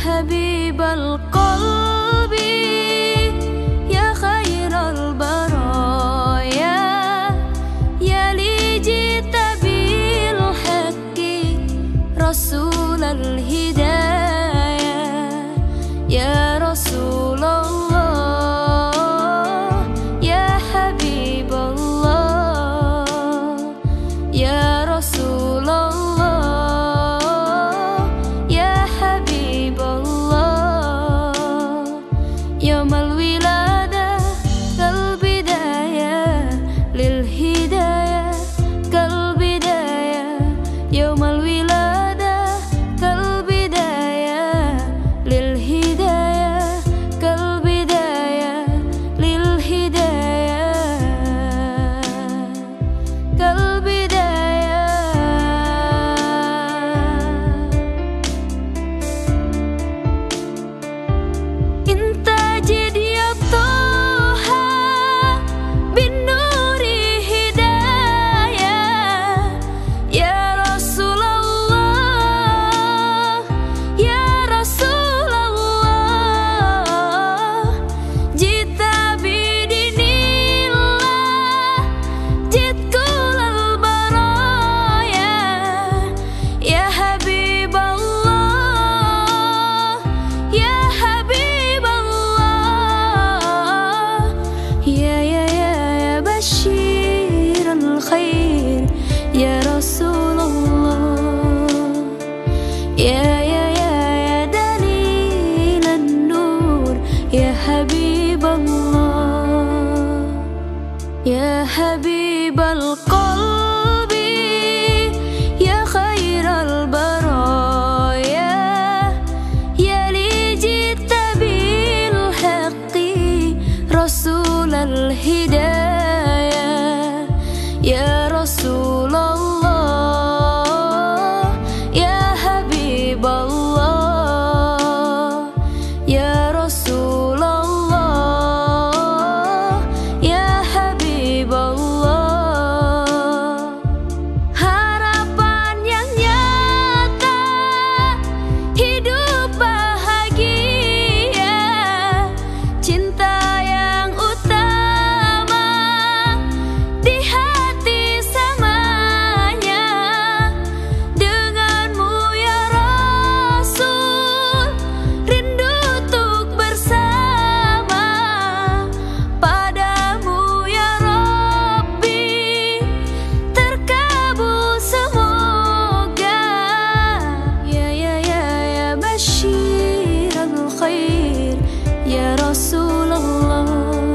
حبيب القلب يا خير البرايا يا لي جئت بالحق رسول الهدايا يا رسول الله يا حبيب الله يا رسول الله يا حبيب الله يوم الولادة كالبداية للهداية كالبداية يوم الولادة كالبداية للهداية كالبداية للهداية كالبداية انت جد يا طه بالنور هداية يا رسول الله يا رسول الله جئت بدين الله جئت كل البرايا يا حبيب الله يا حبيب الله يا بشير الخير يا رسول الله يا دليل النور يا حبيب الله يا حبيب القلب يا خير البرايا يا لي جئت بالحق رسول الهدايا يا رسول الله يا حبيب الله يا رسول الله يا حبيب الله harapan yang nyata hidup bahagia cinta yang utama di hati semuanya denganmu ya Rasul rindu untuk bersama padamu ya Rabbi terkabul semoga ya bashir al-khair ya Rasulullah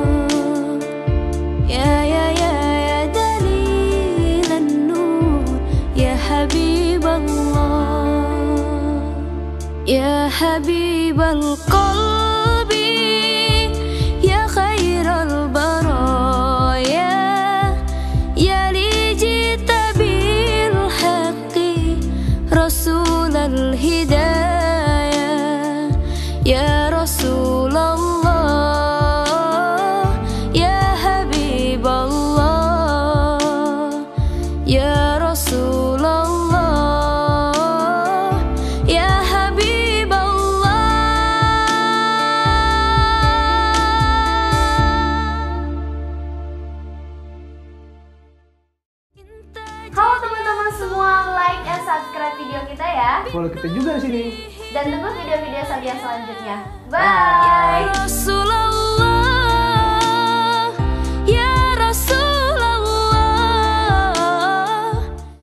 ya dalil an-nur ya Habib Allah ya Habib al-qalbi ya khairal baraya ya li jita bil haqqi rasul al-hidayah ya Rasulullah ya Habib Allah ya Rasulullah ya Habib Halo teman-teman semua, like and subscribe video kita ya. Follow kita juga di sini. Dan tunggu video-video Sabian selanjutnya. Bye. Rasulullah